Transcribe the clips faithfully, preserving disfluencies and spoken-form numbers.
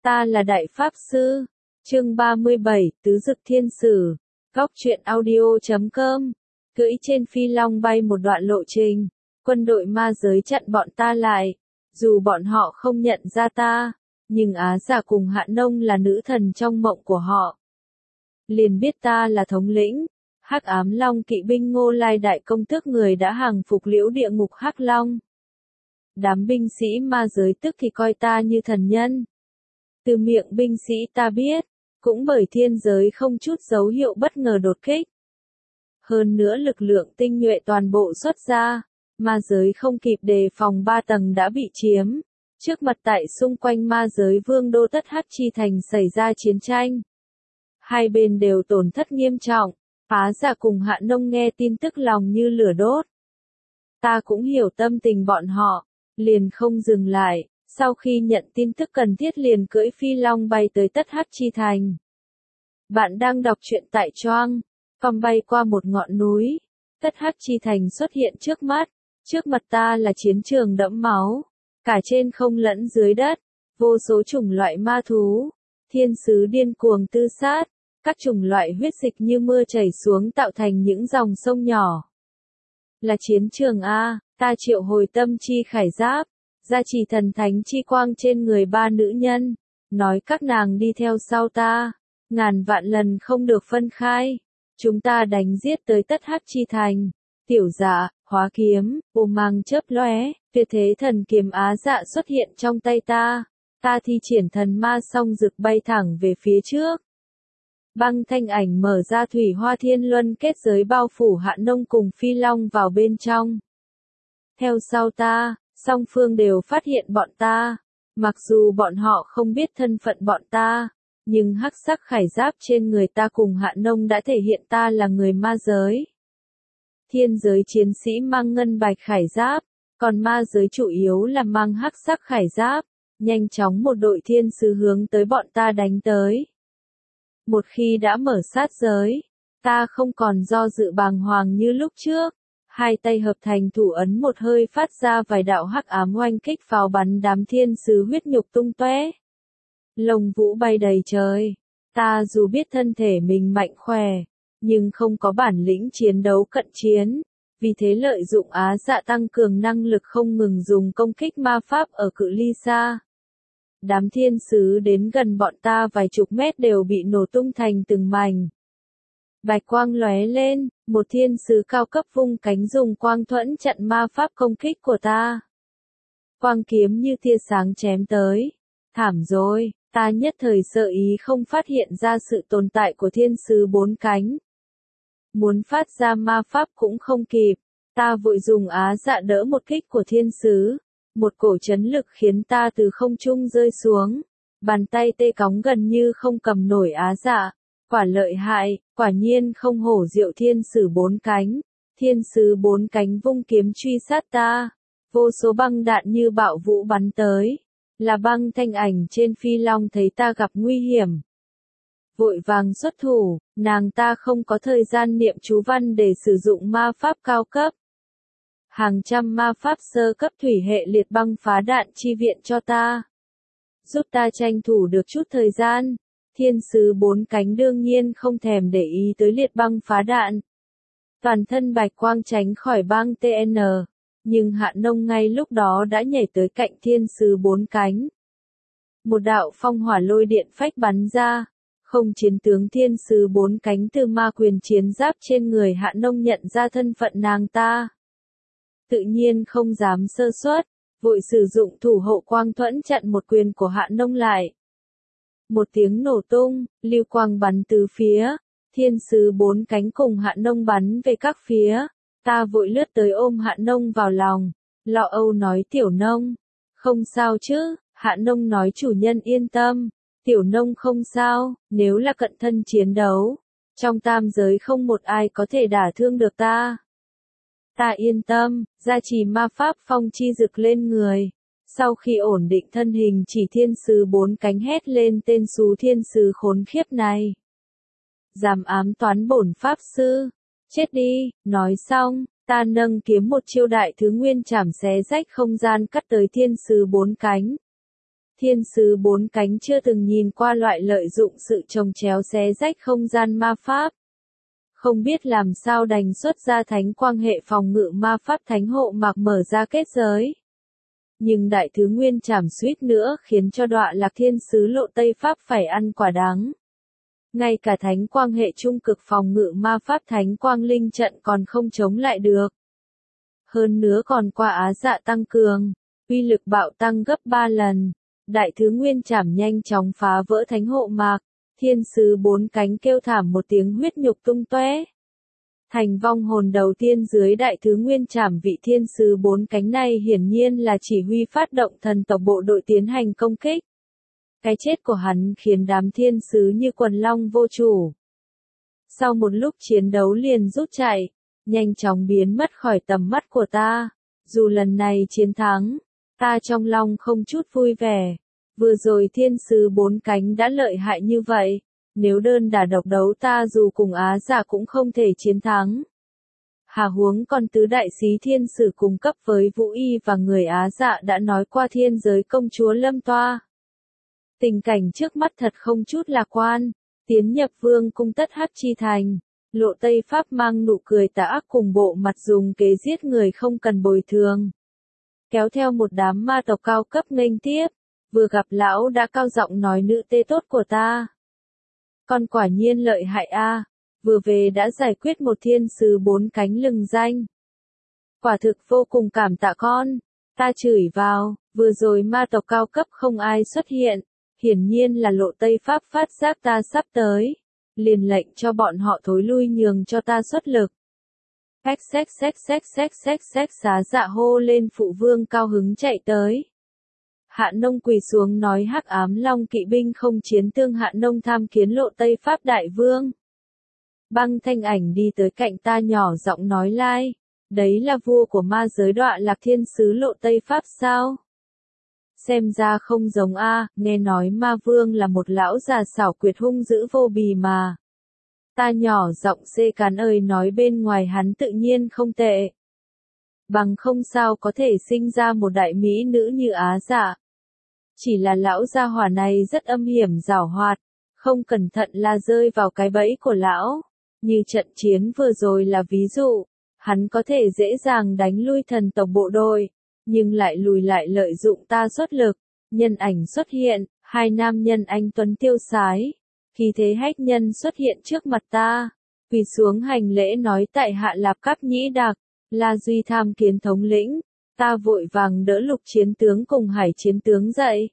Ta là Đại Pháp Sư. Chương ba mươi bảy, Tứ Dực Thiên Sử. Góc truyện audio chấm com. Cưỡi trên phi long bay một đoạn lộ trình, quân đội ma giới chặn bọn ta lại. Dù bọn họ không nhận ra ta, nhưng Á Giả cùng Hạ Nông là nữ thần trong mộng của họ. Liền biết ta là thống lĩnh, Hắc Ám Long kỵ binh Ngô Lai đại công tước người đã hàng phục liễu địa ngục Hắc Long. Đám binh sĩ ma giới tức thì coi ta như thần nhân. Từ miệng binh sĩ ta biết, cũng bởi thiên giới không chút dấu hiệu bất ngờ đột kích. Hơn nữa lực lượng tinh nhuệ toàn bộ xuất ra, ma giới không kịp đề phòng ba tầng đã bị chiếm. Trước mặt tại xung quanh ma giới vương đô Tất Hắc Chi Thành xảy ra chiến tranh. Hai bên đều tổn thất nghiêm trọng, Á Giả cùng Hạ Nông nghe tin tức lòng như lửa đốt. Ta cũng hiểu tâm tình bọn họ, liền không dừng lại, sau khi nhận tin tức cần thiết liền cưỡi phi long bay tới Tất Hắc Chi Thành. Bạn đang đọc truyện tại Choang, com bay qua một ngọn núi, Tất Hắc Chi Thành xuất hiện trước mắt, trước mặt ta là chiến trường đẫm máu, cả trên không lẫn dưới đất, vô số chủng loại ma thú, thiên sứ điên cuồng tư sát, các chủng loại huyết dịch như mưa chảy xuống tạo thành những dòng sông nhỏ. Là chiến trường A, ta triệu hồi tâm chi khải giáp, gia trì thần thánh chi quang trên người ba nữ nhân, nói các nàng đi theo sau ta, ngàn vạn lần không được phân khai. Chúng ta đánh giết tới Tất Hắc Chi Thành. Tiểu Dạ, hóa kiếm, ô mang chớp lóe, tuyệt thế thần kiếm Á Dạ xuất hiện trong tay ta. Ta thi triển thần ma song rực bay thẳng về phía trước. Băng thanh ảnh mở ra thủy hoa thiên luân kết giới bao phủ Hạ Nông cùng phi long vào bên trong. Theo sau ta, song phương đều phát hiện bọn ta. Mặc dù bọn họ không biết thân phận bọn ta, nhưng hắc sắc khải giáp trên người ta cùng Hạ Nông đã thể hiện ta là người ma giới. Thiên giới chiến sĩ mang ngân bạch khải giáp, còn ma giới chủ yếu là mang hắc sắc khải giáp. Nhanh chóng một đội thiên sứ hướng tới bọn ta đánh tới. Một khi đã mở sát giới, ta không còn do dự bàng hoàng như lúc trước. Hai tay hợp thành thủ ấn một hơi phát ra vài đạo hắc ám oanh kích pháo bắn đám thiên sứ huyết nhục tung tóe. Lông vũ bay đầy trời. Ta dù biết thân thể mình mạnh khỏe, nhưng không có bản lĩnh chiến đấu cận chiến. Vì thế lợi dụng Á Dạ tăng cường năng lực không ngừng dùng công kích ma pháp ở cự ly xa. Đám thiên sứ đến gần bọn ta vài chục mét đều bị nổ tung thành từng mảnh. Bạch quang lóe lên, một thiên sứ cao cấp vung cánh dùng quang thuẫn chặn ma pháp công kích của ta. Quang kiếm như tia sáng chém tới. Thảm rồi, ta nhất thời sợ ý không phát hiện ra sự tồn tại của thiên sứ bốn cánh. Muốn phát ra ma pháp cũng không kịp, ta vội dùng Á Dạ đỡ một kích của thiên sứ. Một cổ chấn lực khiến ta từ không trung rơi xuống. Bàn tay tê cóng gần như không cầm nổi Á Dạ. Quả lợi hại, quả nhiên không hổ diệu thiên sử bốn cánh. Thiên sứ bốn cánh vung kiếm truy sát ta. Vô số băng đạn như bạo vũ bắn tới. Là băng thanh ảnh trên phi long thấy ta gặp nguy hiểm. Vội vàng xuất thủ, nàng ta không có thời gian niệm chú văn để sử dụng ma pháp cao cấp. Hàng trăm ma pháp sơ cấp thủy hệ liệt băng phá đạn chi viện cho ta. Giúp ta tranh thủ được chút thời gian. Thiên sứ bốn cánh đương nhiên không thèm để ý tới liệt băng phá đạn. Toàn thân bạch quang tránh khỏi băng tê en. Nhưng Hạ Nông ngay lúc đó đã nhảy tới cạnh thiên sứ bốn cánh. Một đạo phong hỏa lôi điện phách bắn ra. Không chiến tướng thiên sứ bốn cánh từ ma quyền chiến giáp trên người Hạ Nông nhận ra thân phận nàng ta. Tự nhiên không dám sơ suất, vội sử dụng thủ hộ quang thuẫn chặn một quyền của Hạ Nông lại. Một tiếng nổ tung, lưu quang bắn từ phía, thiên sứ bốn cánh cùng Hạ Nông bắn về các phía. Ta vội lướt tới ôm Hạ Nông vào lòng, lo âu nói Tiểu Nông, không sao chứ. Hạ Nông nói chủ nhân yên tâm, Tiểu Nông không sao, nếu là cận thân chiến đấu, trong tam giới không một ai có thể đả thương được ta. Ta yên tâm, gia trì ma pháp phong chi rực lên người. Sau khi ổn định thân hình chỉ thiên sứ bốn cánh hét lên tên xú thiên sứ khốn khiếp này. Dám ám toán bổn pháp sư, chết đi. Nói xong, ta nâng kiếm một chiêu đại thứ nguyên chảm xé rách không gian cắt tới thiên sứ bốn cánh. Thiên sứ bốn cánh chưa từng nhìn qua loại lợi dụng sự chồng chéo xé rách không gian ma pháp. Không biết làm sao đành xuất ra thánh quang hệ phòng ngự ma pháp thánh hộ mạc mở ra kết giới. Nhưng đại thứ nguyên chảm suýt nữa khiến cho đọa lạc thiên sứ lộ Tây Pháp phải ăn quả đắng. Ngay cả thánh quang hệ trung cực phòng ngự ma pháp thánh quang linh trận còn không chống lại được. Hơn nữa còn qua Á Dạ tăng cường, uy lực bạo tăng gấp ba lần. Đại thứ nguyên chảm nhanh chóng phá vỡ thánh hộ mạc, thiên sứ bốn cánh kêu thảm một tiếng huyết nhục tung tóe. Thành vong hồn đầu tiên dưới đại thứ nguyên chảm vị thiên sứ bốn cánh này hiển nhiên là chỉ huy phát động thần tộc bộ đội tiến hành công kích. Cái chết của hắn khiến đám thiên sứ như quần long vô chủ. Sau một lúc chiến đấu liền rút chạy, nhanh chóng biến mất khỏi tầm mắt của ta. Dù lần này chiến thắng, ta trong lòng không chút vui vẻ. Vừa rồi thiên sứ bốn cánh đã lợi hại như vậy, nếu đơn đả độc đấu ta dù cùng Á Dạ cũng không thể chiến thắng. Hà huống còn tứ đại sĩ thiên sử cùng cấp với Vũ Y và người Á Dạ đã nói qua thiên giới công chúa Lâm Toa. Tình cảnh trước mắt thật không chút lạc quan, tiến nhập vương cung tất hắc chi thành, lộ Tây Pháp mang nụ cười tà ác cùng bộ mặt dùng kế giết người không cần bồi thường. Kéo theo một đám ma tộc cao cấp nghênh tiếp, vừa gặp lão đã cao giọng nói nữ tê tốt của ta. Con quả nhiên lợi hại a, vừa về đã giải quyết một thiên sứ bốn cánh lừng danh. Quả thực vô cùng cảm tạ con, ta chửi vào, vừa rồi ma tộc cao cấp không ai xuất hiện, hiển nhiên là lộ Tây Pháp phát giác ta sắp tới, liền lệnh cho bọn họ thối lui nhường cho ta xuất lực. Xách xách xách xách xách xách xách xá dạ hô lên phụ vương cao hứng chạy tới. Hạ Nông quỳ xuống nói hắc ám long kỵ binh không chiến tương Hạ Nông tham kiến lộ Tây Pháp đại vương. Băng thanh ảnh đi tới cạnh ta nhỏ giọng nói lai, đấy là vua của ma giới đọa lạc thiên sứ lộ Tây Pháp sao? Xem ra không giống a, nghe nói ma vương là một lão già xảo quyệt hung dữ vô bì mà. Ta nhỏ giọng xê cán ơi nói bên ngoài hắn tự nhiên không tệ. Bằng không sao có thể sinh ra một đại mỹ nữ như Á Dạ. Chỉ là lão gia hỏa này rất âm hiểm giảo hoạt, không cẩn thận là rơi vào cái bẫy của lão. Như trận chiến vừa rồi là ví dụ, hắn có thể dễ dàng đánh lui thần tộc bộ đội, nhưng lại lùi lại lợi dụng ta xuất lực. Nhân ảnh xuất hiện, hai nam nhân anh tuấn tiêu sái. Khi thế hách nhân xuất hiện trước mặt ta, quỳ xuống hành lễ nói tại hạ Lạp Cáp Nhĩ Đặc, La Duy tham kiến thống lĩnh. Ta vội vàng đỡ Lục chiến tướng cùng Hải chiến tướng dậy.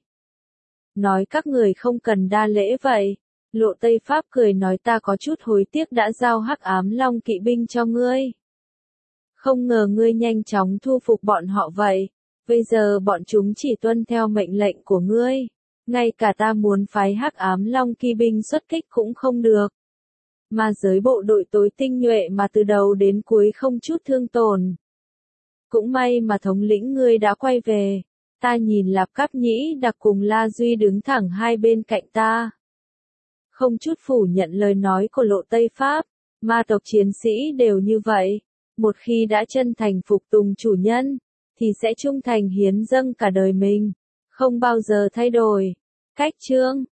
Nói các người không cần đa lễ vậy. Lộ Tây Pháp cười nói ta có chút hối tiếc đã giao hắc ám long kỵ binh cho ngươi. Không ngờ ngươi nhanh chóng thu phục bọn họ vậy. Bây giờ bọn chúng chỉ tuân theo mệnh lệnh của ngươi. Ngay cả ta muốn phái hắc ám long kỵ binh xuất kích cũng không được. Mà giới bộ đội tối tinh nhuệ mà từ đầu đến cuối không chút thương tổn. Cũng may mà thống lĩnh ngươi đã quay về. Ta nhìn Lạp Cáp Nhĩ Đặc cùng La Duy đứng thẳng hai bên cạnh ta. Không chút phủ nhận lời nói của lộ Tây Pháp. Ma tộc chiến sĩ đều như vậy. Một khi đã chân thành phục tùng chủ nhân, thì sẽ trung thành hiến dâng cả đời mình. Không bao giờ thay đổi. Cách chương